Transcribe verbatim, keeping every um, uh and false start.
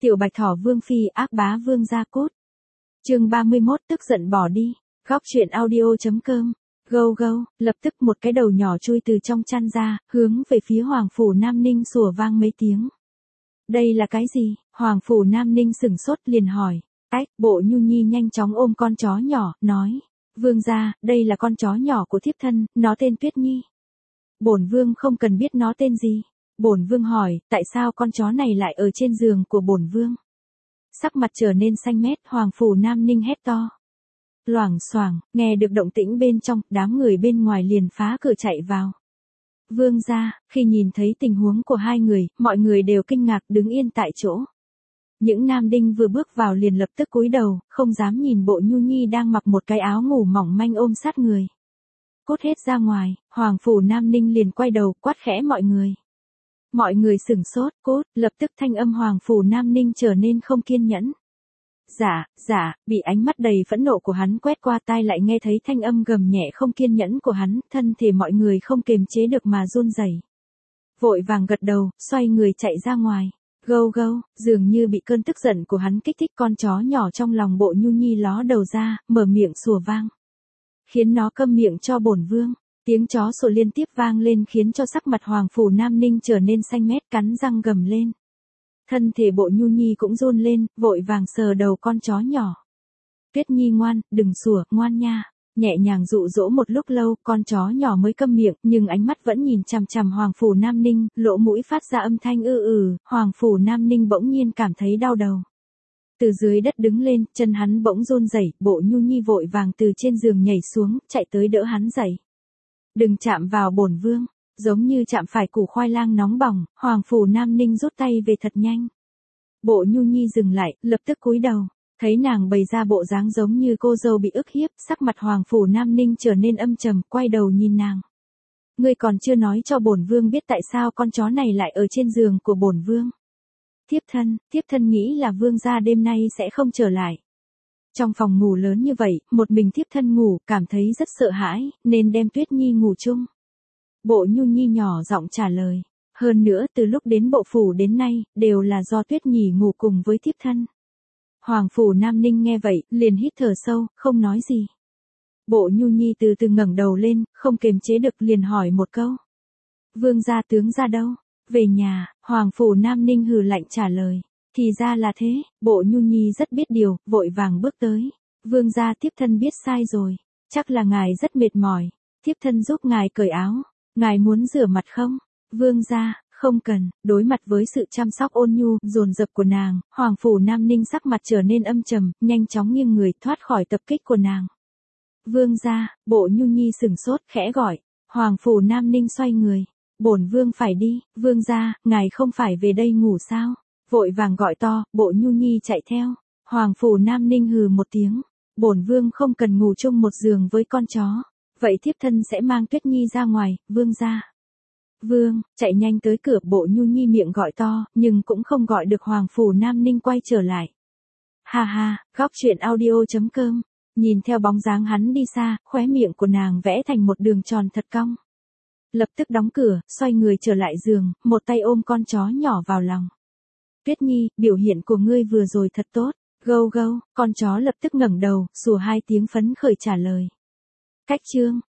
Tiểu Bạch Thỏ Vương Phi ác bá vương gia cốt. Chương ba mươi mốt tức giận bỏ đi. Góc truyện audio chấm com. Gâu gâu, lập tức một cái đầu nhỏ chui từ trong chăn ra, hướng về phía Hoàng phủ Nam Ninh sủa vang mấy tiếng. Đây là cái gì? Hoàng phủ Nam Ninh sửng sốt liền hỏi. Ách, Bộ Nhu Nhi nhanh chóng ôm con chó nhỏ, nói. Vương gia, đây là con chó nhỏ của thiếp thân, nó tên Tuyết Nhi. Bổn vương không cần biết nó tên gì. Bổn vương hỏi, tại sao con chó này lại ở trên giường của bổn vương? Sắc mặt trở nên xanh mét, Hoàng phủ Nam Ninh hét to. Loảng xoảng, nghe được động tĩnh bên trong, đám người bên ngoài liền phá cửa chạy vào. Vương gia, khi nhìn thấy tình huống của hai người, mọi người đều kinh ngạc đứng yên tại chỗ. Những nam đinh vừa bước vào liền lập tức cúi đầu, không dám nhìn Bộ Nhu Nhi đang mặc một cái áo ngủ mỏng manh ôm sát người. Cút hết ra ngoài, Hoàng phủ Nam Ninh liền quay đầu quát khẽ mọi người. Mọi người sửng sốt, cốt, lập tức thanh âm Hoàng phủ Nam Ninh trở nên không kiên nhẫn. Dạ, dạ, bị ánh mắt đầy phẫn nộ của hắn quét qua tai lại nghe thấy thanh âm gầm nhẹ không kiên nhẫn của hắn, thân thể mọi người không kềm chế được mà run rẩy. Vội vàng gật đầu, xoay người chạy ra ngoài. Gâu gâu, dường như bị cơn tức giận của hắn kích thích, con chó nhỏ trong lòng Bộ Nhu Nhi ló đầu ra, mở miệng sủa vang. Khiến nó câm miệng cho bổn vương. Tiếng chó sủa liên tiếp vang lên khiến cho sắc mặt Hoàng phủ Nam Ninh trở nên xanh mét, cắn răng gầm lên. Thân thể Bộ Nhu Nhi cũng run lên, vội vàng sờ đầu con chó nhỏ. Tuyết Nhi ngoan, đừng sủa, ngoan nha. Nhẹ nhàng dụ dỗ một lúc lâu, con chó nhỏ mới câm miệng, nhưng ánh mắt vẫn nhìn chằm chằm Hoàng phủ Nam Ninh, lỗ mũi phát ra âm thanh ư ừ, Hoàng phủ Nam Ninh bỗng nhiên cảm thấy đau đầu. Từ dưới đất đứng lên, chân hắn bỗng run rẩy, Bộ Nhu Nhi vội vàng từ trên giường nhảy xuống, chạy tới đỡ hắn dậy. Đừng chạm vào bổn vương, giống như chạm phải củ khoai lang nóng bỏng, Hoàng phủ Nam Ninh rút tay về thật nhanh. Bộ Nhu Nhi dừng lại, lập tức cúi đầu, thấy nàng bày ra bộ dáng giống như cô dâu bị ức hiếp, sắc mặt Hoàng phủ Nam Ninh trở nên âm trầm, quay đầu nhìn nàng. Ngươi còn chưa nói cho bổn vương biết tại sao con chó này lại ở trên giường của bổn vương. Thiếp thân, thiếp thân nghĩ là vương gia đêm nay sẽ không trở lại. Trong phòng ngủ lớn như vậy, một mình thiếp thân ngủ, cảm thấy rất sợ hãi, nên đem Tuyết Nhi ngủ chung. Bộ Nhu Nhi nhỏ giọng trả lời. Hơn nữa từ lúc đến bộ phủ đến nay, đều là do Tuyết Nhi ngủ cùng với thiếp thân. Hoàng phủ Nam Ninh nghe vậy, liền hít thở sâu, không nói gì. Bộ Nhu Nhi từ từ ngẩng đầu lên, không kềm chế được liền hỏi một câu. Vương gia tướng ra đâu? Về nhà, Hoàng phủ Nam Ninh hừ lạnh trả lời. Thì ra là thế, Bộ Nhu Nhi rất biết điều, vội vàng bước tới. Vương gia, thiếp thân biết sai rồi. Chắc là ngài rất mệt mỏi. Thiếp thân giúp ngài cởi áo. Ngài muốn rửa mặt không? Vương gia, không cần. Đối mặt với sự chăm sóc ôn nhu, dồn dập của nàng, Hoàng phủ Nam Ninh sắc mặt trở nên âm trầm, nhanh chóng nghiêng người thoát khỏi tập kích của nàng. Vương gia, Bộ Nhu Nhi sửng sốt, khẽ gọi. Hoàng phủ Nam Ninh xoay người. Bổn vương phải đi. Vương gia, ngài không phải về đây ngủ sao? Vội vàng gọi to, Bộ Nhu Nhi chạy theo. Hoàng phủ Nam Ninh hừ một tiếng. Bổn vương không cần ngủ chung một giường với con chó. Vậy thiếp thân sẽ mang Tuyết Nhi ra ngoài, vương gia. Vương, chạy nhanh tới cửa, Bộ Nhu Nhi miệng gọi to, nhưng cũng không gọi được Hoàng phủ Nam Ninh quay trở lại. Ha ha, góc truyện audio chấm com. Nhìn theo bóng dáng hắn đi xa, khóe miệng của nàng vẽ thành một đường tròn thật cong. Lập tức đóng cửa, xoay người trở lại giường, một tay ôm con chó nhỏ vào lòng. Tuyết Nhi, biểu hiện của ngươi vừa rồi thật tốt. Gâu gâu, con chó lập tức ngẩng đầu, sủa hai tiếng phấn khởi trả lời. Cách chương.